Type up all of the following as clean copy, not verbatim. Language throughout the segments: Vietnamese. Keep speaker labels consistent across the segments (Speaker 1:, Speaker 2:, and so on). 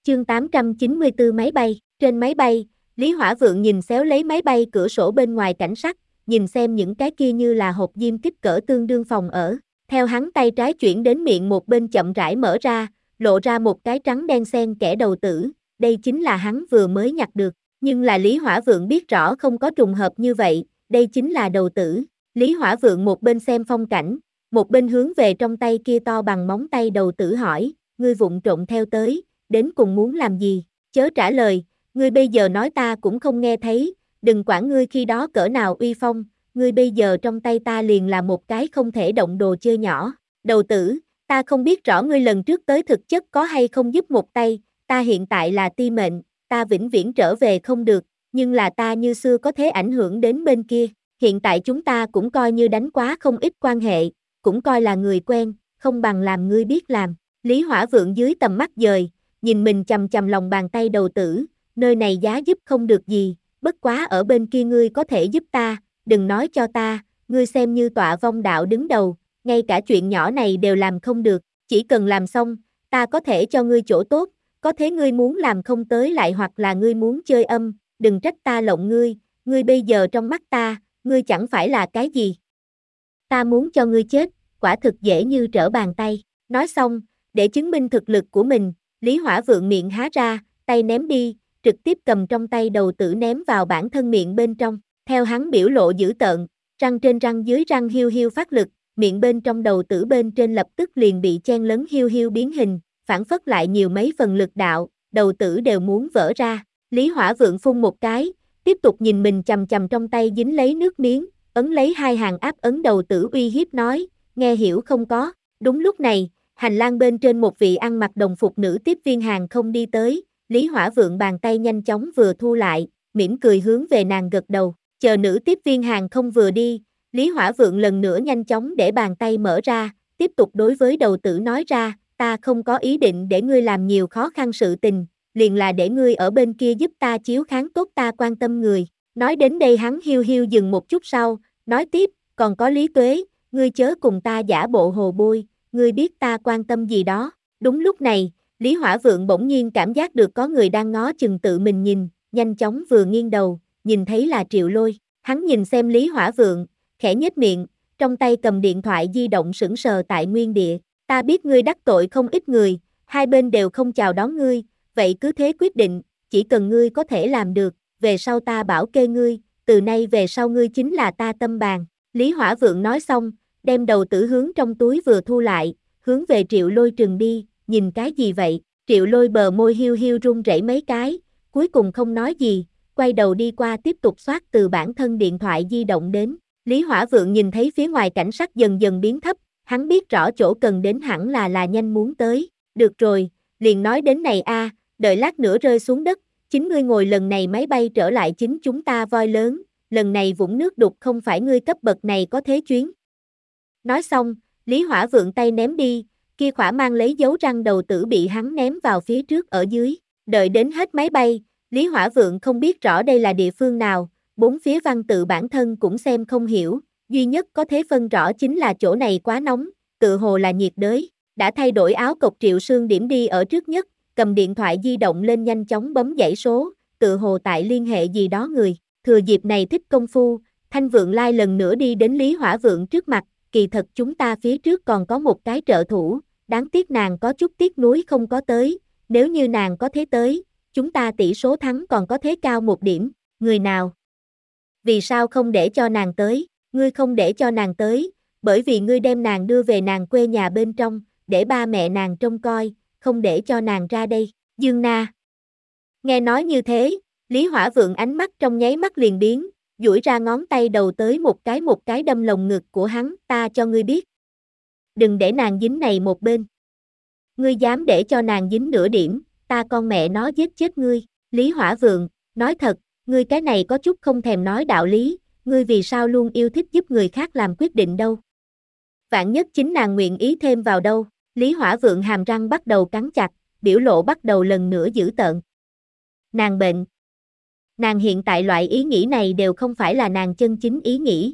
Speaker 1: Chương 894 máy bay. Trên máy bay, Lý Hỏa Vượng nhìn xéo lấy máy bay cửa sổ bên ngoài cảnh sắc, nhìn xem những cái kia như là hộp diêm kích cỡ tương đương phòng ở. Theo hắn tay trái chuyển đến miệng một bên chậm rãi mở ra, lộ ra một cái trắng đen xen kẽ đầu tử, đây chính là hắn vừa mới nhặt được. Nhưng là Lý Hỏa Vượng biết rõ không có trùng hợp như vậy, đây chính là đầu tử. Lý Hỏa Vượng một bên xem phong cảnh, một bên hướng về trong tay kia to bằng móng tay đầu tử hỏi, ngươi vụng trộm theo tới, đến cùng muốn làm gì? Chớ trả lời, ngươi bây giờ nói ta cũng không nghe thấy, đừng quản ngươi khi đó cỡ nào uy phong, ngươi bây giờ trong tay ta liền là một cái không thể động đồ chơi nhỏ. Đầu tử, ta không biết rõ ngươi lần trước tới thực chất có hay không giúp một tay, ta hiện tại là ti mệnh, ta vĩnh viễn trở về không được, nhưng là ta như xưa có thể ảnh hưởng đến bên kia, hiện tại chúng ta cũng coi như đánh quá không ít quan hệ, cũng coi là người quen, không bằng làm ngươi biết làm. Lý Hỏa Vượng dưới tầm mắt dời, nhìn mình chầm chầm lòng bàn tay đầu tử, nơi này giá giúp không được gì, bất quá ở bên kia ngươi có thể giúp ta, đừng nói cho ta, ngươi xem như tọa vong đạo đứng đầu, ngay cả chuyện nhỏ này đều làm không được, chỉ cần làm xong, ta có thể cho ngươi chỗ tốt, có thế ngươi muốn làm không tới lại hoặc là ngươi muốn chơi âm, đừng trách ta lộng ngươi bây giờ trong mắt ta, ngươi chẳng phải là cái gì. Ta muốn cho ngươi chết, quả thực dễ như trở bàn tay. Nói xong, để chứng minh thực lực của mình, Lý Hỏa Vượng miệng há ra, tay ném đi, trực tiếp cầm trong tay đầu tử ném vào bản thân miệng bên trong. Theo hắn biểu lộ dữ tợn, răng trên răng dưới răng hiu hiu phát lực, miệng bên trong đầu tử bên trên lập tức liền bị chen lấn hiu hiu biến hình, phản phất lại nhiều mấy phần lực đạo, đầu tử đều muốn vỡ ra. Lý Hỏa Vượng phun một cái, tiếp tục nhìn mình chầm chầm trong tay dính lấy nước miếng, ấn lấy hai hàng áp ấn đầu tử uy hiếp nói, nghe hiểu không có. Đúng lúc này, hành lang bên trên một vị ăn mặc đồng phục nữ tiếp viên hàng không đi tới, Lý Hỏa Vượng bàn tay nhanh chóng vừa thu lại, mỉm cười hướng về nàng gật đầu, chờ nữ tiếp viên hàng không vừa đi, Lý Hỏa Vượng lần nữa nhanh chóng để bàn tay mở ra, tiếp tục đối với đầu tử nói ra, ta không có ý định để ngươi làm nhiều khó khăn sự tình, liền là để ngươi ở bên kia giúp ta chiếu kháng tốt ta quan tâm người. Nói đến đây hắn hiu hiu dừng một chút sau, nói tiếp, còn có Lý Tuế, ngươi chớ cùng ta giả bộ hồ bôi, ngươi biết ta quan tâm gì đó. Đúng lúc này, Lý Hỏa Vượng bỗng nhiên cảm giác được có người đang ngó chừng tự mình nhìn, nhanh chóng vừa nghiêng đầu, nhìn thấy là Triệu Lôi. Hắn nhìn xem Lý Hỏa Vượng, khẽ nhếch miệng, trong tay cầm điện thoại di động sững sờ tại nguyên địa. Ta biết ngươi đắc tội không ít người, hai bên đều không chào đón ngươi, vậy cứ thế quyết định, chỉ cần ngươi có thể làm được, về sau ta bảo kê ngươi, từ nay về sau ngươi chính là ta tâm bàn. Lý Hỏa Vượng nói xong, đem đầu tử hướng trong túi vừa thu lại, hướng về Triệu Lôi trừng đi, nhìn cái gì vậy? Triệu Lôi bờ môi hiu hiu run rẩy mấy cái, cuối cùng không nói gì, quay đầu đi qua tiếp tục soát từ bản thân điện thoại di động đến. Lý Hỏa Vượng nhìn thấy phía ngoài cảnh sắc dần dần biến thấp, hắn biết rõ chỗ cần đến hẳn là nhanh muốn tới. Được rồi, liền nói đến này a, đợi lát nữa rơi xuống đất, chính ngươi ngồi lần này máy bay trở lại chính chúng ta voi lớn, lần này vũng nước đục không phải ngươi cấp bậc này có thế chuyến. Nói xong, Lý Hỏa Vượng tay ném đi, kia khỏa mang lấy dấu răng đầu tử bị hắn ném vào phía trước ở dưới. Đợi đến hết máy bay, Lý Hỏa Vượng không biết rõ đây là địa phương nào, bốn phía văn tự bản thân cũng xem không hiểu, duy nhất có thể phân rõ chính là chỗ này quá nóng, tự hồ là nhiệt đới. Đã thay đổi áo cộc Triệu Sương điểm đi ở trước nhất, cầm điện thoại di động lên nhanh chóng bấm dãy số, tự hồ tại liên hệ gì đó người. Thừa dịp này thích công phu, Thanh Vượng Lai lần nữa đi đến Lý Hỏa Vượng trước mặt, kỳ thật chúng ta phía trước còn có một cái trợ thủ, đáng tiếc nàng có chút tiếc nuối không có tới, nếu như nàng có thế tới, chúng ta tỷ số thắng còn có thế cao một điểm, người nào? Vì sao không để cho nàng tới? Ngươi không để cho nàng tới, bởi vì ngươi đem nàng đưa về nàng quê nhà bên trong, để ba mẹ nàng trông coi, không để cho nàng ra đây. Dương Na. Nghe nói như thế, Lý Hỏa Vượng ánh mắt trong nháy mắt liền biến, duỗi ra ngón tay đầu tới một cái đâm lồng ngực của hắn, ta cho ngươi biết. Đừng để nàng dính này một bên. Ngươi dám để cho nàng dính nửa điểm, ta con mẹ nó giết chết ngươi. Lý Hỏa Vượng, nói thật, ngươi cái này có chút không thèm nói đạo lý, ngươi vì sao luôn yêu thích giúp người khác làm quyết định đâu. Vạn nhất chính nàng nguyện ý thêm vào đâu. Lý Hỏa Vượng hàm răng bắt đầu cắn chặt, biểu lộ bắt đầu lần nữa dữ tợn. Nàng bệnh. Nàng hiện tại loại ý nghĩ này đều không phải là nàng chân chính ý nghĩ.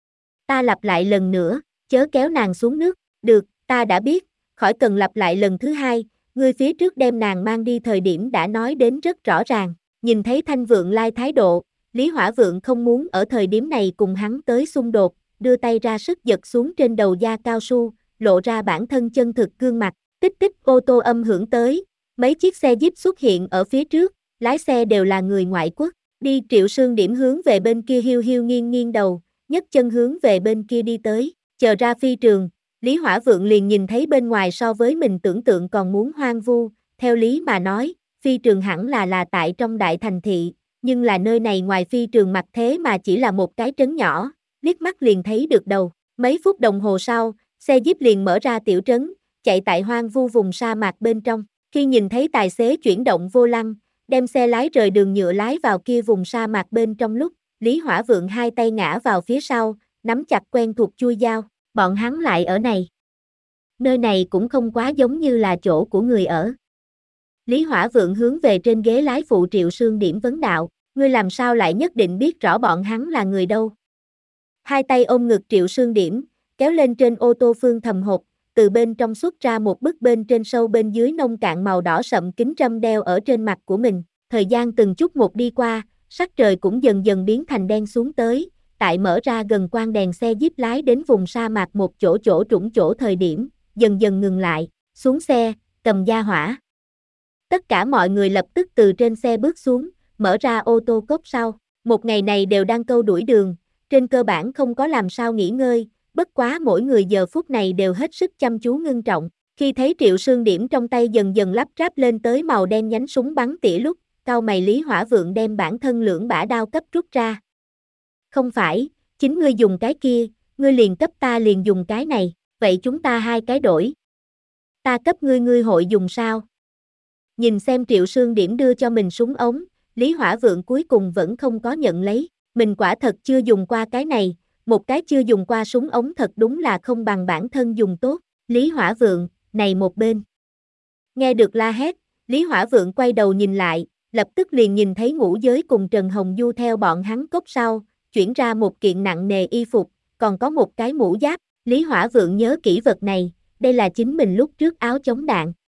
Speaker 1: Ta lặp lại lần nữa, chớ kéo nàng xuống nước. Được, ta đã biết, khỏi cần lặp lại lần thứ hai, ngươi phía trước đem nàng mang đi thời điểm đã nói đến rất rõ ràng, nhìn thấy Thanh Vượng Lai thái độ, Lý Hỏa Vượng không muốn ở thời điểm này cùng hắn tới xung đột, đưa tay ra sức giật xuống trên đầu da cao su, lộ ra bản thân chân thực gương mặt, tích tích ô tô âm hưởng tới, mấy chiếc xe Jeep xuất hiện ở phía trước, lái xe đều là người ngoại quốc, đi Triệu Sương Điểm hướng về bên kia hiu hiu nghiêng nghiêng đầu, nhấc chân hướng về bên kia đi tới, chờ ra phi trường, Lý Hỏa Vượng liền nhìn thấy bên ngoài so với mình tưởng tượng còn muốn hoang vu, theo lý mà nói, phi trường hẳn là tại trong đại thành thị, nhưng là nơi này ngoài phi trường mặt thế mà chỉ là một cái trấn nhỏ, liếc mắt liền thấy được đầu, mấy phút đồng hồ sau, xe Jeep liền mở ra tiểu trấn, chạy tại hoang vu vùng sa mạc bên trong, khi nhìn thấy tài xế chuyển động vô lăng, đem xe lái rời đường nhựa lái vào kia vùng sa mạc bên trong lúc, Lý Hỏa Vượng hai tay ngã vào phía sau, nắm chặt quen thuộc chui dao, bọn hắn lại ở này. Nơi này cũng không quá giống như là chỗ của người ở. Lý Hỏa Vượng hướng về trên ghế lái phụ Triệu Sương Điểm vấn đạo, ngươi làm sao lại nhất định biết rõ bọn hắn là người đâu. Hai tay ôm ngực Triệu Sương Điểm, kéo lên trên ô tô phương thầm hộp, từ bên trong xuất ra một bức bên trên sâu bên dưới nông cạn màu đỏ sậm kính râm đeo ở trên mặt của mình. Thời gian từng chút một đi qua, sắc trời cũng dần dần biến thành đen xuống tới, tại mở ra gần quang đèn xe Jeep lái đến vùng sa mạc một chỗ trũng chỗ thời điểm, dần dần ngừng lại, xuống xe, cầm gia hỏa. Tất cả mọi người lập tức từ trên xe bước xuống, mở ra ô tô cốp sau. Một ngày này đều đang câu đuổi đường, trên cơ bản không có làm sao nghỉ ngơi, bất quá mỗi người giờ phút này đều hết sức chăm chú ngưng trọng. Khi thấy Triệu Sương Điểm trong tay dần dần lắp ráp lên tới màu đen nhánh súng bắn tỉa lúc, cau mày Lý Hỏa Vượng đem bản thân lưỡng bả đao cấp rút ra. Không phải, chính ngươi dùng cái kia, ngươi liền cấp ta liền dùng cái này, vậy chúng ta hai cái đổi. Ta cấp ngươi ngươi hội dùng sao? Nhìn xem Triệu Sương Điểm đưa cho mình súng ống, Lý Hỏa Vượng cuối cùng vẫn không có nhận lấy, mình quả thật chưa dùng qua cái này, một cái chưa dùng qua súng ống thật đúng là không bằng bản thân dùng tốt, Lý Hỏa Vượng, này một bên. Nghe được la hét, Lý Hỏa Vượng quay đầu nhìn lại, lập tức liền nhìn thấy Ngũ Giới cùng Trần Hồng Du theo bọn hắn cốc sau, chuyển ra một kiện nặng nề y phục, còn có một cái mũ giáp, Lý Hỏa Vượng nhớ kỹ vật này, đây là chính mình lúc trước áo chống đạn,